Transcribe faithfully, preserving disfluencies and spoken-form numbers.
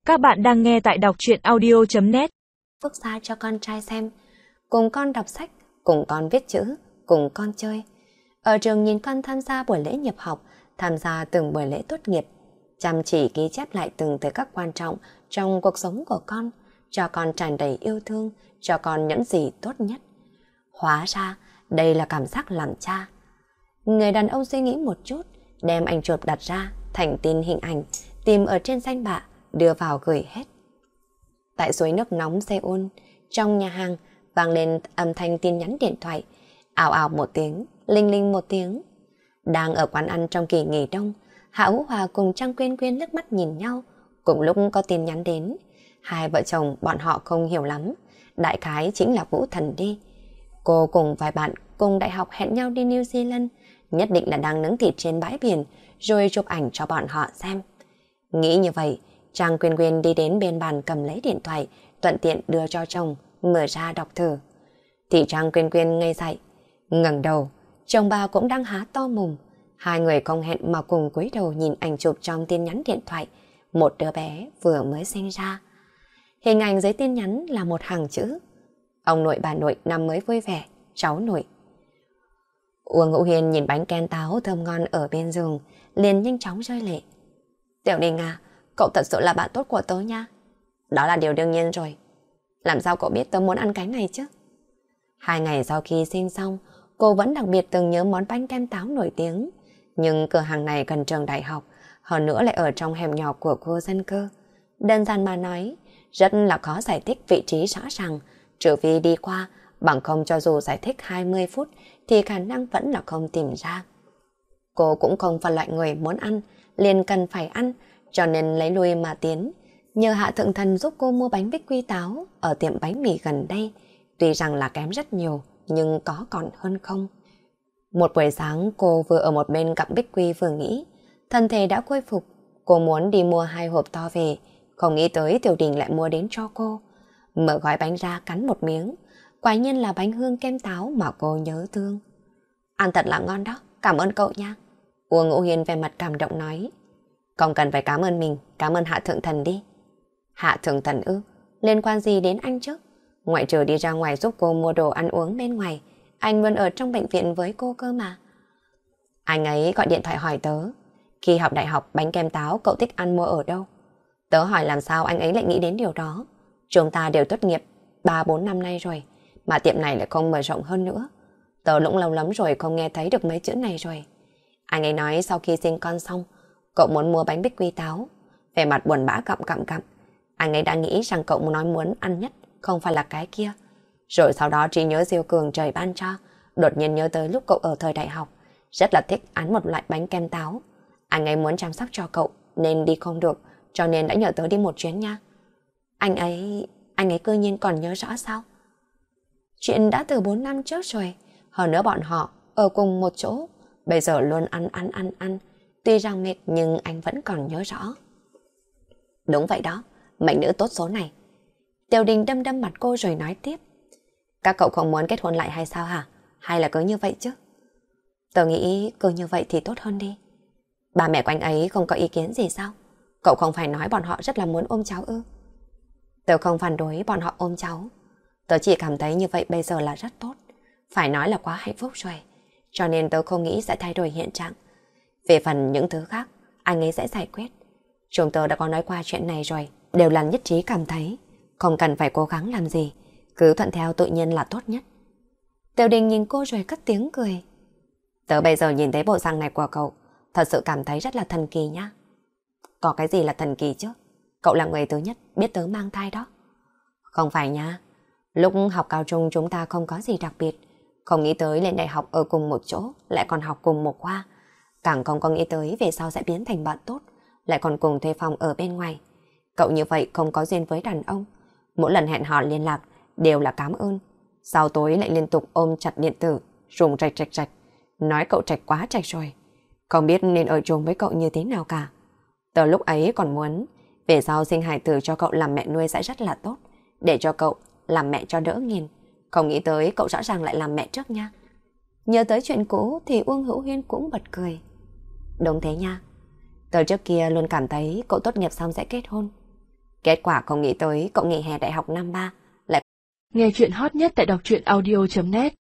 Các bạn đang nghe tại đọc truyện audio chấm net. Phúc ra cho con trai xem, cùng con đọc sách, cùng con viết chữ, cùng con chơi. Ở trường nhìn con tham gia buổi lễ nhập học, tham gia từng buổi lễ tốt nghiệp, chăm chỉ ghi chép lại từng thời khắc quan trọng trong cuộc sống của con, cho con tràn đầy yêu thương, cho con những gì tốt nhất. Hóa ra, đây là cảm giác làm cha. Người đàn ông suy nghĩ một chút, đem ảnh chụp đặt ra thành tin hình ảnh, tìm ở trên danh bạ, đưa vào gửi hết. Tại suối nước nóng Seoul, trong nhà hàng vang lên âm thanh tin nhắn điện thoại, ào ào một tiếng, linh linh một tiếng. Đang ở quán ăn trong kỳ nghỉ đông, Hạ Ú Hòa cùng Trang Quyên Quyên liếc mắt nhìn nhau, cùng lúc có tin nhắn đến. Hai vợ chồng bọn họ không hiểu lắm, đại khái chính là Vũ Thần đi. Cô cùng vài bạn cùng đại học hẹn nhau đi New Zealand, nhất định là đang nướng thịt trên bãi biển, rồi chụp ảnh cho bọn họ xem. Nghĩ như vậy, Trang Quyên Quyên đi đến bên bàn cầm lấy điện thoại, thuận tiện đưa cho chồng, mở ra đọc thử. Thì Trang Quyên Quyên ngây dậy, ngẩng đầu, chồng bà cũng đang há to mồm. Hai người không hẹn mà cùng cúi đầu nhìn ảnh chụp trong tin nhắn điện thoại, một đứa bé vừa mới sinh ra. Hình ảnh dưới tin nhắn là một hàng chữ: ông nội bà nội năm mới vui vẻ, cháu nội. Uông Ngũ Hiền nhìn bánh kem táo thơm ngon ở bên giường, liền nhanh chóng rơi lệ. Tiểu Đình à, cậu thật sự là bạn tốt của tớ nha. Đó là điều đương nhiên rồi. Làm sao cậu biết tớ muốn ăn cái này chứ? Hai ngày sau khi sinh xong, cô vẫn đặc biệt từng nhớ món bánh kem táo nổi tiếng. Nhưng cửa hàng này gần trường đại học, hơn nữa lại ở trong hẻm nhỏ của khu dân cư. Đơn giản mà nói, rất là khó giải thích vị trí rõ ràng, trừ phi đi qua, bằng không cho dù giải thích hai mươi phút thì khả năng vẫn là không tìm ra. Cô cũng không phải loại người muốn ăn, liền cần phải ăn, cho nên lấy lui mà tiến. Nhờ Hạ Thượng Thần giúp cô mua bánh bích quy táo ở tiệm bánh mì gần đây. Tuy rằng là kém rất nhiều, nhưng có còn hơn không. Một buổi sáng cô vừa ở một bên cặp bích quy vừa nghĩ, thân thể đã khôi phục. Cô muốn đi mua hai hộp to về, không nghĩ tới Tiểu Đình lại mua đến cho cô. Mở gói bánh ra cắn một miếng, quả nhiên là bánh hương kem táo mà cô nhớ thương. Ăn thật là ngon đó, cảm ơn cậu nha. Uông Ngũ Hiền về mặt cảm động nói. Không cần phải cảm ơn mình, cảm ơn Hạ Thượng Thần đi. Hạ Thượng Thần ư, liên quan gì đến anh chứ? Ngoại trừ đi ra ngoài giúp cô mua đồ ăn uống bên ngoài, anh luôn ở trong bệnh viện với cô cơ mà. Anh ấy gọi điện thoại hỏi tớ, khi học đại học bánh kem táo cậu thích ăn mua ở đâu? Tớ hỏi làm sao anh ấy lại nghĩ đến điều đó. Chúng ta đều tốt nghiệp ba bốn năm nay rồi, mà tiệm này lại không mở rộng hơn nữa. Tớ cũng lâu lắm rồi không nghe thấy được mấy chữ này rồi. Anh ấy nói sau khi sinh con xong, cậu muốn mua bánh bích quy táo. Về mặt buồn bã cặm cặm cặm, anh ấy đã nghĩ rằng cậu nói muốn ăn nhất không phải là cái kia. Rồi sau đó trí nhớ siêu cường trời ban cho, đột nhiên nhớ tới lúc cậu ở thời đại học, rất là thích ăn một loại bánh kem táo. Anh ấy muốn chăm sóc cho cậu nên đi không được, cho nên đã nhờ tớ đi một chuyến nha. Anh ấy, anh ấy cơ nhiên còn nhớ rõ sao? Chuyện đã từ bốn năm trước rồi, hơn nữa bọn họ ở cùng một chỗ, bây giờ luôn ăn ăn ăn ăn. Tuy rằng mệt nhưng anh vẫn còn nhớ rõ. Đúng vậy đó, mệnh nữ tốt số này. Tiểu Đình đâm đâm mặt cô rồi nói tiếp. Các cậu không muốn kết hôn lại hay sao hả? Hay là cứ như vậy chứ? Tôi nghĩ cứ như vậy thì tốt hơn đi. Bà mẹ của anh ấy không có ý kiến gì sao? Cậu không phải nói bọn họ rất là muốn ôm cháu ư? Tôi không phản đối bọn họ ôm cháu. Tôi chỉ cảm thấy như vậy bây giờ là rất tốt. Phải nói là quá hạnh phúc rồi. Cho nên tôi không nghĩ sẽ thay đổi hiện trạng. Về phần những thứ khác, anh ấy sẽ giải quyết. Chúng tôi đã có nói qua chuyện này rồi, đều là nhất trí cảm thấy không cần phải cố gắng làm gì, cứ thuận theo tự nhiên là tốt nhất. Tiểu Đình nhìn cô rồi cất tiếng cười. Tớ bây giờ nhìn thấy bộ dạng này của cậu, thật sự cảm thấy rất là thần kỳ nhá. Có cái gì là thần kỳ chứ? Cậu là người thứ nhất biết tớ mang thai đó. Không phải nha, lúc học cao trung chúng ta không có gì đặc biệt, không nghĩ tới lên đại học ở cùng một chỗ, lại còn học cùng một khoa. Càng không có nghĩ tới về sau sẽ biến thành bạn tốt, lại còn cùng thuê phòng ở bên ngoài. Cậu như vậy không có duyên với đàn ông. Mỗi lần hẹn hò liên lạc đều là cảm ơn. Sau tối lại liên tục ôm chặt điện tử, rùng rạch rạch rạch. Nói cậu trạch quá trạch rồi. Không biết nên ở chung với cậu như thế nào cả. Từ lúc ấy còn muốn về sau sinh hài tử cho cậu làm mẹ nuôi sẽ rất là tốt, để cho cậu làm mẹ cho đỡ nghiền. Không nghĩ tới cậu rõ ràng lại làm mẹ trước nha. Nhớ tới chuyện cũ thì Uông Hữu Huyên cũng bật cười. Đúng thế nha. Từ trước kia luôn cảm thấy cậu tốt nghiệp xong sẽ kết hôn. Kết quả không nghĩ tới cậu nghỉ hè đại học năm ba lại. Nghe chuyện hot nhất tại đọc truyện audio chấm net